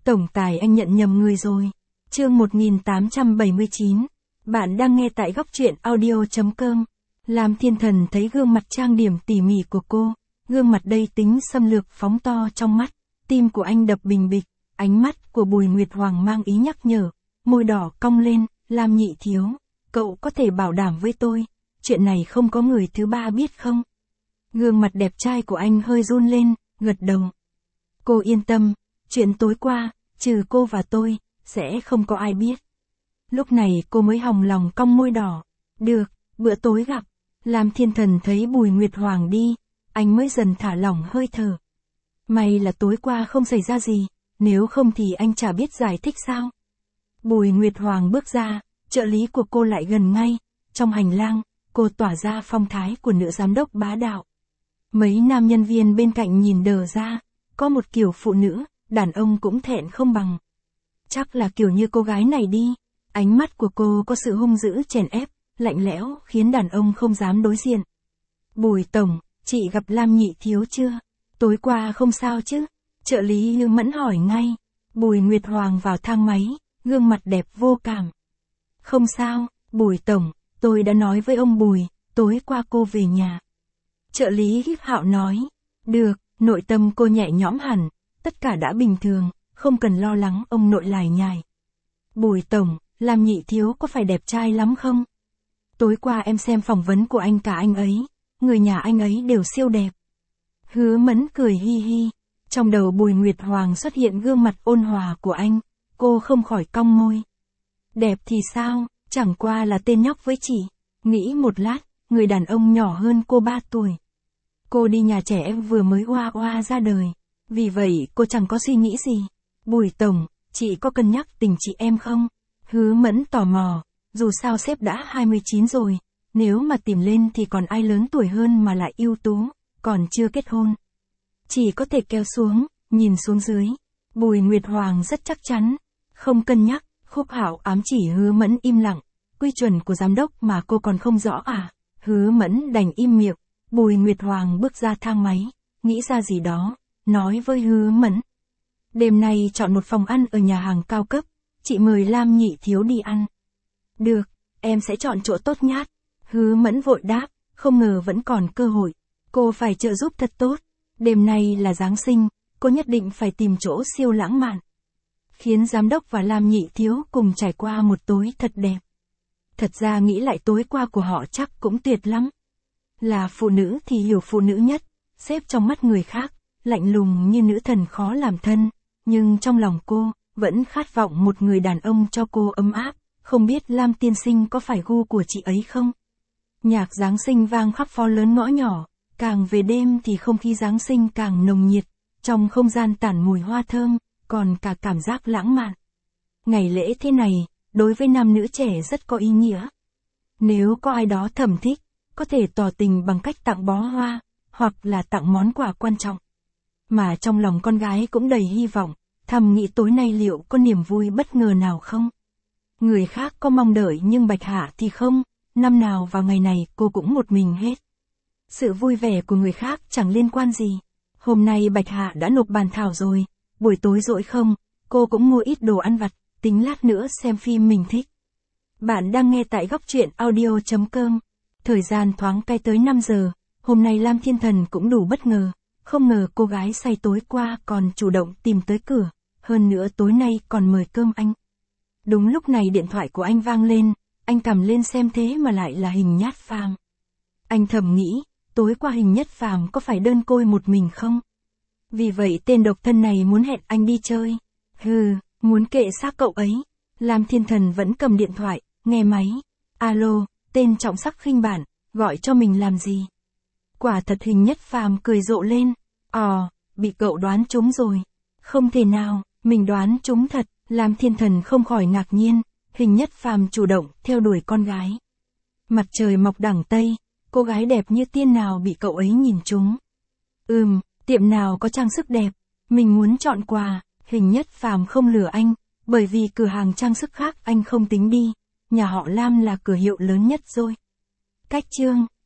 Tổng tài anh nhận nhầm người rồi. Chương 1879. Bạn đang nghe tại góc truyện audio.com. Lam Thiên Thần thấy gương mặt trang điểm tỉ mỉ của cô, gương mặt đầy tính xâm lược phóng to trong mắt, tim của anh đập bình bịch, ánh mắt của Bùi Nguyệt Hoàng mang ý nhắc nhở, môi đỏ cong lên, Lam nhị thiếu, cậu có thể bảo đảm với tôi, chuyện này không có người thứ ba biết không? Gương mặt đẹp trai của anh hơi run lên, gật đầu. Cô yên tâm, chuyện tối qua, trừ cô và tôi, sẽ không có ai biết. Lúc này cô mới hồng lòng cong môi đỏ. Được, bữa tối gặp. Lam Thiên Thần thấy Bùi Nguyệt Hoàng đi, anh mới dần thả lỏng hơi thở. May là tối qua không xảy ra gì, nếu không thì anh chả biết giải thích sao. Bùi Nguyệt Hoàng bước ra, trợ lý của cô lại gần ngay, trong hành lang, cô tỏa ra phong thái của nữ giám đốc bá đạo. Mấy nam nhân viên bên cạnh nhìn đờ ra, có một kiểu phụ nữ, đàn ông cũng thẹn không bằng. Chắc là kiểu như cô gái này đi, ánh mắt của cô có sự hung dữ chèn ép, lạnh lẽo, khiến đàn ông không dám đối diện. Bùi tổng, chị gặp Lam nhị thiếu chưa? Tối qua không sao chứ? Trợ lý Lưu Mẫn hỏi ngay. Bùi Nguyệt Hoàng vào thang máy, gương mặt đẹp vô cảm. Không sao, Bùi tổng, tôi đã nói với ông Bùi, tối qua cô về nhà. Trợ lý Híp Hạo nói. Được, nội tâm cô nhẹ nhõm hẳn, tất cả đã bình thường, không cần lo lắng ông nội lải nhải. Bùi tổng, Lam nhị thiếu có phải đẹp trai lắm không? Tối qua em xem phỏng vấn của anh cả anh ấy, người nhà anh ấy đều siêu đẹp. Hứa Mẫn cười hi hi, trong đầu Bùi Nguyệt Hoàng xuất hiện gương mặt ôn hòa của anh, cô không khỏi cong môi. Đẹp thì sao, chẳng qua là tên nhóc với chị. Nghĩ một lát, người đàn ông nhỏ hơn cô 3 tuổi. Cô đi nhà trẻ em vừa mới oa oa ra đời, vì vậy cô chẳng có suy nghĩ gì. Bùi tổng, chị có cân nhắc tình chị em không? Hứa Mẫn tò mò, dù sao sếp đã 29 rồi, nếu mà tìm lên thì còn ai lớn tuổi hơn mà lại ưu tú, còn chưa kết hôn. Chỉ có thể kéo xuống, nhìn xuống dưới. Bùi Nguyệt Hoàng rất chắc chắn, không cân nhắc. Khúc Hạo ám chỉ Hứa Mẫn im lặng, quy chuẩn của giám đốc mà cô còn không rõ à? Hứa Mẫn đành im miệng. Bùi Nguyệt Hoàng bước ra thang máy, nghĩ ra gì đó, nói với Hứa Mẫn. Đêm nay chọn một phòng ăn ở nhà hàng cao cấp, chị mời Lam nhị thiếu đi ăn. Được, em sẽ chọn chỗ tốt nhát. Hứa Mẫn vội đáp, không ngờ vẫn còn cơ hội. Cô phải trợ giúp thật tốt. Đêm nay là Giáng sinh, cô nhất định phải tìm chỗ siêu lãng mạn. Khiến giám đốc và Lam nhị thiếu cùng trải qua một tối thật đẹp. Thật ra nghĩ lại tối qua của họ chắc cũng tuyệt lắm. Là phụ nữ thì hiểu phụ nữ nhất, xếp trong mắt người khác, lạnh lùng như nữ thần khó làm thân, nhưng trong lòng cô, vẫn khát vọng một người đàn ông cho cô ấm áp, không biết Lam tiên sinh có phải gu của chị ấy không? Nhạc Giáng sinh vang khắp phố lớn ngõ nhỏ, càng về đêm thì không khí Giáng sinh càng nồng nhiệt, trong không gian tản mùi hoa thơm, còn cả cảm giác lãng mạn. Ngày lễ thế này, đối với nam nữ trẻ rất có ý nghĩa. Nếu có ai đó thầm thích, có thể tỏ tình bằng cách tặng bó hoa, hoặc là tặng món quà quan trọng. Mà trong lòng con gái cũng đầy hy vọng, thầm nghĩ tối nay liệu có niềm vui bất ngờ nào không? Người khác có mong đợi nhưng Bạch Hạ thì không, năm nào vào ngày này cô cũng một mình hết. Sự vui vẻ của người khác chẳng liên quan gì. Hôm nay Bạch Hạ đã nộp bàn thảo rồi, buổi tối rỗi không, cô cũng mua ít đồ ăn vặt, tính lát nữa xem phim mình thích. Bạn đang nghe tại góc truyện audio.com. Thời gian thoáng cái tới 5 giờ, hôm nay Lam Thiên Thần cũng đủ bất ngờ, không ngờ cô gái say tối qua còn chủ động tìm tới cửa, hơn nữa tối nay còn mời cơm anh. Đúng lúc này điện thoại của anh vang lên, anh cầm lên xem thế mà lại là Hình Nhát Phàm. Anh thầm nghĩ, tối qua Hình Nhất Phàm có phải đơn côi một mình không? Vì vậy tên độc thân này muốn hẹn anh đi chơi. Hừ, muốn kệ xác cậu ấy. Lam Thiên Thần vẫn cầm điện thoại, nghe máy. Alo, tên trọng sắc khinh bản, gọi cho mình làm gì? Quả thật Hình Nhất Phàm cười rộ lên. Bị cậu đoán trúng rồi. Không thể nào, mình đoán trúng thật. Lam Thiên Thần không khỏi ngạc nhiên. Hình Nhất Phàm chủ động theo đuổi con gái. Mặt trời mọc đằng Tây, cô gái đẹp như tiên nào bị cậu ấy nhìn trúng. Tiệm nào có trang sức đẹp, mình muốn chọn quà. Hình Nhất Phàm không lừa anh, bởi vì cửa hàng trang sức khác anh không tính đi. Nhà họ Lam là cửa hiệu lớn nhất rồi. Cách chương